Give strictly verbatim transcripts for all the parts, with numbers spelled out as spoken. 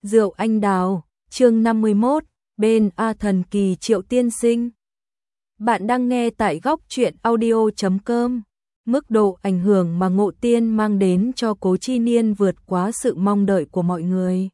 Rượu anh đào, chương năm mươi mốt, bên A thần kỳ Triệu tiên sinh. Bạn đang nghe tại góc truyện audio chấm com. Mức độ ảnh hưởng mà Ngộ Tiên mang đến cho Cố Chi Niên vượt quá sự mong đợi của mọi người.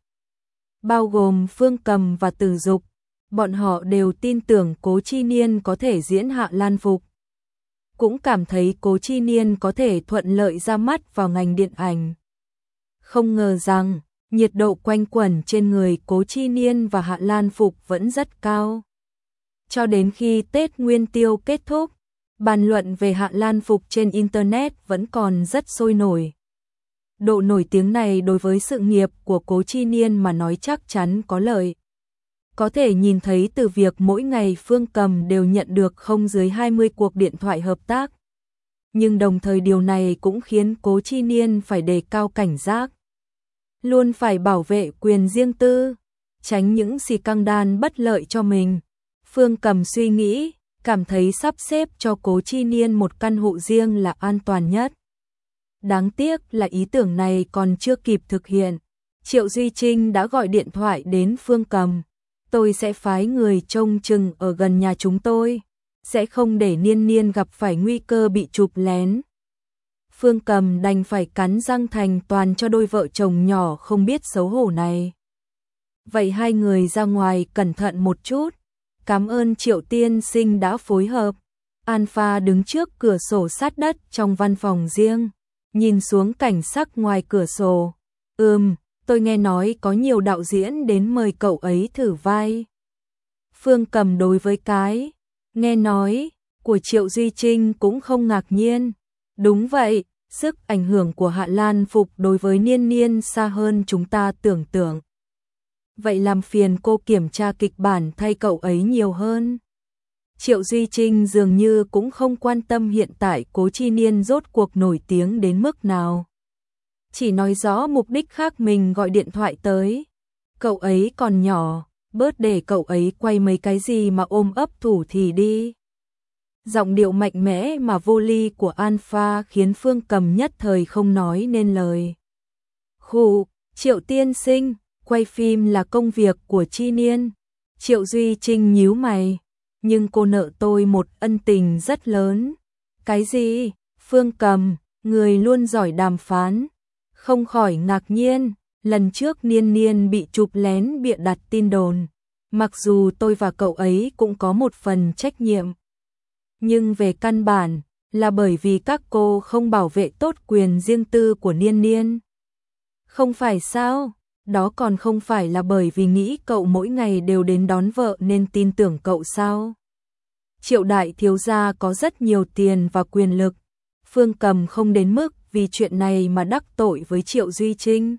Bao gồm Phương Cầm và Từ Dục, bọn họ đều tin tưởng Cố Chi Niên có thể diễn Hạ Lan Phục. Cũng cảm thấy Cố Chi Niên có thể thuận lợi ra mắt vào ngành điện ảnh. Không ngờ rằng nhiệt độ quanh quẩn trên người Cố Chi Niên và Hạ Lan Phục vẫn rất cao. Cho đến khi Tết Nguyên Tiêu kết thúc, bàn luận về Hạ Lan Phục trên Internet vẫn còn rất sôi nổi. Độ nổi tiếng này đối với sự nghiệp của Cố Chi Niên mà nói chắc chắn có lợi. Có thể nhìn thấy từ việc mỗi ngày Phương Cầm đều nhận được không dưới hai mươi cuộc điện thoại hợp tác. Nhưng đồng thời điều này cũng khiến Cố Chi Niên phải đề cao cảnh giác. Luôn phải bảo vệ quyền riêng tư, tránh những xì căng đan bất lợi cho mình. Phương Cầm suy nghĩ, cảm thấy sắp xếp cho Cố Chi Niên một căn hộ riêng là an toàn nhất. Đáng tiếc là ý tưởng này còn chưa kịp thực hiện. Triệu Duy Trinh đã gọi điện thoại đến Phương Cầm. Tôi sẽ phái người trông chừng ở gần nhà chúng tôi, sẽ không để Niên Niên gặp phải nguy cơ bị chụp lén. Phương Cầm đành phải cắn răng thành toàn cho đôi vợ chồng nhỏ không biết xấu hổ này. Vậy hai người ra ngoài cẩn thận một chút. Cảm ơn Triệu tiên sinh đã phối hợp. Alpha đứng trước cửa sổ sát đất trong văn phòng riêng, nhìn xuống cảnh sắc ngoài cửa sổ. Ừm, tôi nghe nói có nhiều đạo diễn đến mời cậu ấy thử vai. Phương Cầm đối với cái nghe nói của Triệu Duy Trinh cũng không ngạc nhiên. Đúng vậy, sức ảnh hưởng của Hạ Lan Phục đối với Niên Niên xa hơn chúng ta tưởng tượng. Vậy làm phiền cô kiểm tra kịch bản thay cậu ấy nhiều hơn. Triệu Duy Trinh dường như cũng không quan tâm hiện tại Cố Chi Niên rốt cuộc nổi tiếng đến mức nào. Chỉ nói rõ mục đích khác mình gọi điện thoại tới. Cậu ấy còn nhỏ, bớt để cậu ấy quay mấy cái gì mà ôm ấp thủ thì đi. Giọng điệu mạnh mẽ mà vô ly của Alpha khiến Phương Cầm nhất thời không nói nên lời. Khụ, Triệu tiên sinh, quay phim là công việc của Chi Niên. Triệu Duy Trinh nhíu mày. Nhưng cô nợ tôi một ân tình rất lớn. Cái gì? Phương Cầm, người luôn giỏi đàm phán. Không khỏi ngạc nhiên, lần trước Niên Niên bị chụp lén bịa đặt tin đồn. Mặc dù tôi và cậu ấy cũng có một phần trách nhiệm. Nhưng về căn bản, là bởi vì các cô không bảo vệ tốt quyền riêng tư của Niên Niên. Không phải sao? Đó còn không phải là bởi vì nghĩ cậu mỗi ngày đều đến đón vợ nên tin tưởng cậu sao? Triệu đại thiếu gia có rất nhiều tiền và quyền lực. Phương Cầm không đến mức vì chuyện này mà đắc tội với Triệu Duy Trinh.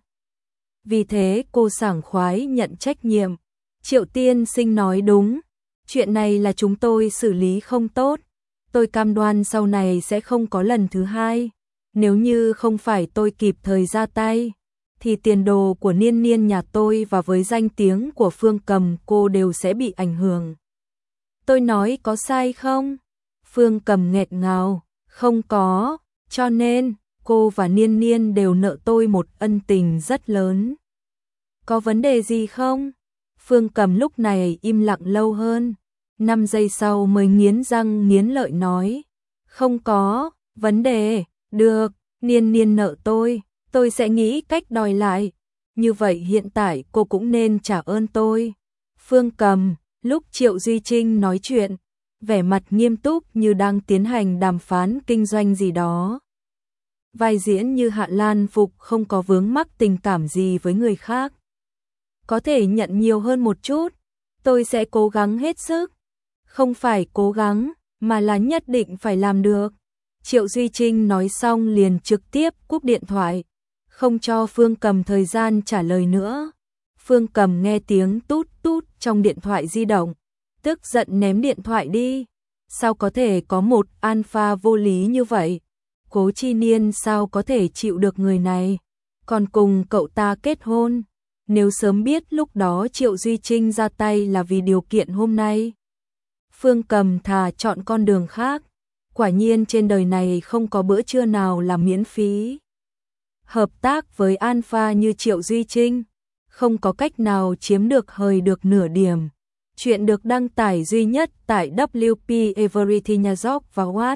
Vì thế cô sảng khoái nhận trách nhiệm. Triệu tiên sinh nói đúng. Chuyện này là chúng tôi xử lý không tốt. Tôi cam đoan sau này sẽ không có lần thứ hai. Nếu như không phải tôi kịp thời ra tay, thì tiền đồ của Niên Niên nhà tôi và với danh tiếng của Phương Cầm cô đều sẽ bị ảnh hưởng. Tôi nói có sai không? Phương Cầm nghẹn ngào. Không có, cho nên cô và Niên Niên đều nợ tôi một ân tình rất lớn. Có vấn đề gì không? Phương Cầm lúc này im lặng lâu hơn. Năm giây sau mới nghiến răng nghiến lợi nói. Không có, vấn đề, được, Niên Niên nợ tôi, tôi sẽ nghĩ cách đòi lại. Như vậy hiện tại cô cũng nên trả ơn tôi. Phương Cầm, lúc Triệu Duy Trinh nói chuyện, vẻ mặt nghiêm túc như đang tiến hành đàm phán kinh doanh gì đó. Vai diễn như Hạ Lan Phục không có vướng mắc tình cảm gì với người khác. Có thể nhận nhiều hơn một chút, tôi sẽ cố gắng hết sức. Không phải cố gắng, mà là nhất định phải làm được. Triệu Duy Trinh nói xong liền trực tiếp cúp điện thoại, không cho Phương Cầm thời gian trả lời nữa. Phương Cầm nghe tiếng tút tút trong điện thoại di động, tức giận ném điện thoại đi. Sao có thể có một Alpha vô lý như vậy? Cố Chi Niên sao có thể chịu được người này? Còn cùng cậu ta kết hôn. Nếu sớm biết lúc đó Triệu Duy Trinh ra tay là vì điều kiện hôm nay, Phương Cầm thà chọn con đường khác. Quả nhiên trên đời này không có bữa trưa nào là miễn phí. Hợp tác với Alpha như Triệu Duy Trinh, không có cách nào chiếm được hời được nửa điểm. Chuyện được đăng tải duy nhất tại W P Everything New York và What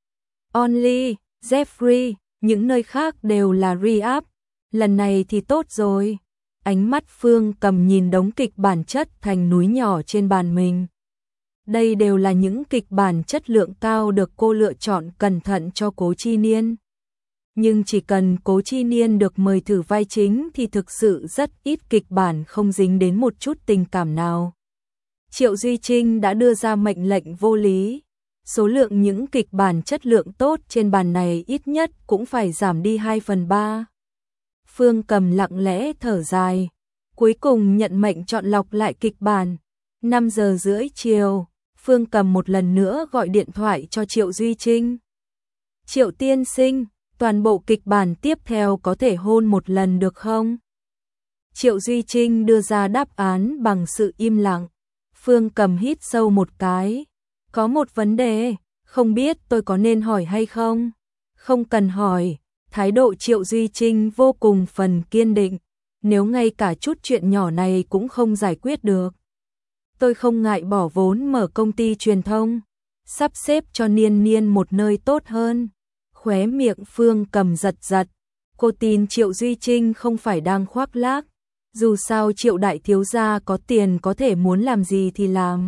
Only, Jeffrey, những nơi khác đều là re-up. Lần này thì tốt rồi. Ánh mắt Phương Cầm nhìn đống kịch bản chất thành núi nhỏ trên bàn mình. Đây đều là những kịch bản chất lượng cao được cô lựa chọn cẩn thận cho Cố Chi Niên. Nhưng chỉ cần Cố Chi Niên được mời thử vai chính thì thực sự rất ít kịch bản không dính đến một chút tình cảm nào. Triệu Duy Trinh đã đưa ra mệnh lệnh vô lý. Số lượng những kịch bản chất lượng tốt trên bàn này ít nhất cũng phải giảm đi hai phần ba. Phương Cầm lặng lẽ thở dài. Cuối cùng nhận mệnh chọn lọc lại kịch bản. năm giờ rưỡi chiều, Phương Cầm một lần nữa gọi điện thoại cho Triệu Duy Trinh. Triệu tiên sinh, toàn bộ kịch bản tiếp theo có thể hôn một lần được không? Triệu Duy Trinh đưa ra đáp án bằng sự im lặng. Phương Cầm hít sâu một cái. Có một vấn đề, không biết tôi có nên hỏi hay không? Không cần hỏi. Thái độ Triệu Duy Trinh vô cùng phần kiên định. Nếu ngay cả chút chuyện nhỏ này cũng không giải quyết được, tôi không ngại bỏ vốn mở công ty truyền thông, sắp xếp cho Niên Niên một nơi tốt hơn. Khóe miệng Phương Cầm giật giật. Cô tin Triệu Duy Trinh không phải đang khoác lác. Dù sao Triệu đại thiếu gia có tiền có thể muốn làm gì thì làm.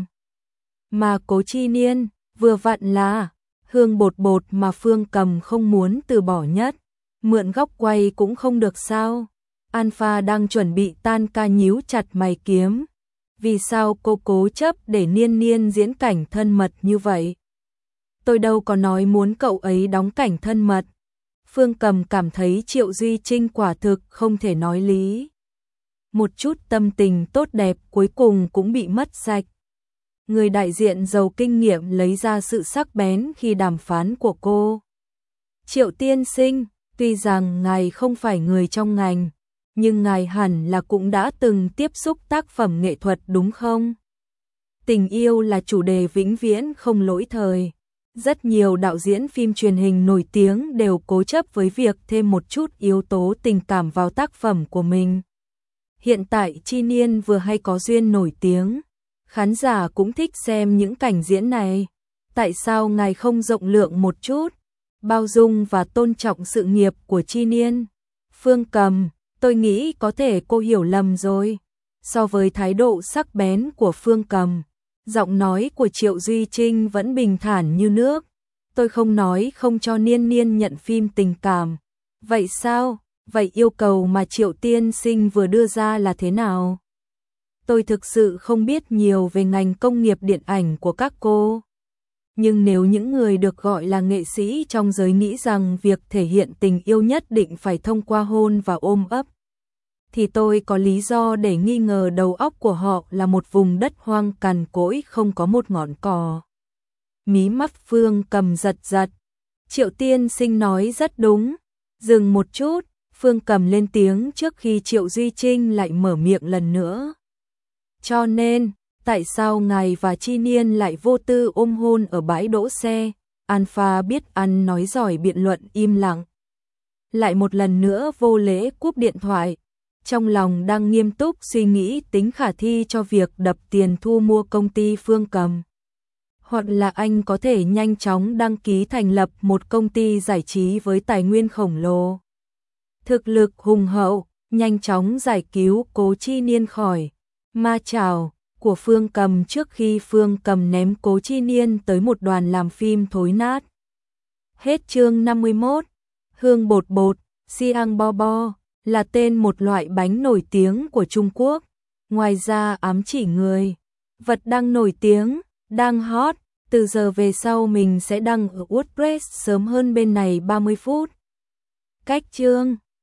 Mà Cố Chi Niên, vừa vặn là hương bột bột mà Phương Cầm không muốn từ bỏ nhất. Mượn góc quay cũng không được sao? Alpha đang chuẩn bị tan ca nhíu chặt mày kiếm. Vì sao cô cố chấp để Niên Niên diễn cảnh thân mật như vậy? Tôi đâu có nói muốn cậu ấy đóng cảnh thân mật. Phương Cầm cảm thấy Triệu Duy Trinh quả thực không thể nói lý. Một chút tâm tình tốt đẹp cuối cùng cũng bị mất sạch. Người đại diện giàu kinh nghiệm lấy ra sự sắc bén khi đàm phán của cô. Triệu tiên sinh, tuy rằng ngài không phải người trong ngành, nhưng ngài hẳn là cũng đã từng tiếp xúc tác phẩm nghệ thuật đúng không? Tình yêu là chủ đề vĩnh viễn không lỗi thời. Rất nhiều đạo diễn phim truyền hình nổi tiếng đều cố chấp với việc thêm một chút yếu tố tình cảm vào tác phẩm của mình. Hiện tại Chi Niên vừa hay có duyên nổi tiếng, khán giả cũng thích xem những cảnh diễn này. Tại sao ngài không rộng lượng một chút, bao dung và tôn trọng sự nghiệp của Chi Niên? Phương Cầm, tôi nghĩ có thể cô hiểu lầm rồi. So với thái độ sắc bén của Phương Cầm, giọng nói của Triệu Duy Trinh vẫn bình thản như nước. Tôi không nói không cho Niên Niên nhận phim tình cảm. Vậy sao? Vậy yêu cầu mà Triệu tiên sinh vừa đưa ra là thế nào? Tôi thực sự không biết nhiều về ngành công nghiệp điện ảnh của các cô. Nhưng nếu những người được gọi là nghệ sĩ trong giới nghĩ rằng việc thể hiện tình yêu nhất định phải thông qua hôn và ôm ấp, thì tôi có lý do để nghi ngờ đầu óc của họ là một vùng đất hoang cằn cỗi không có một ngọn cỏ. Mí mắt Phương Cầm giật giật. Triệu tiên sinh nói rất đúng. Dừng một chút, Phương Cầm lên tiếng trước khi Triệu Duy Trinh lại mở miệng lần nữa. Cho nên, tại sao ngài và Chi Niên lại vô tư ôm hôn ở bãi đỗ xe? Alpha biết ăn nói giỏi biện luận im lặng. Lại một lần nữa vô lễ cúp điện thoại. Trong lòng đang nghiêm túc suy nghĩ tính khả thi cho việc đập tiền thu mua công ty Phương Cầm. Hoặc là anh có thể nhanh chóng đăng ký thành lập một công ty giải trí với tài nguyên khổng lồ, thực lực hùng hậu, nhanh chóng giải cứu Cố Chi Niên khỏi ma chảo của Phương Cầm trước khi Phương Cầm ném Cố Chi Niên tới một đoàn làm phim thối nát. Hết chương năm mươi mốt. Hương bột bột, Siang Bo Bo là tên một loại bánh nổi tiếng của Trung Quốc. Ngoài ra ám chỉ người, vật đang nổi tiếng, đang hot, từ giờ về sau mình sẽ đăng ở WordPress sớm hơn bên này ba mươi phút. Cách chương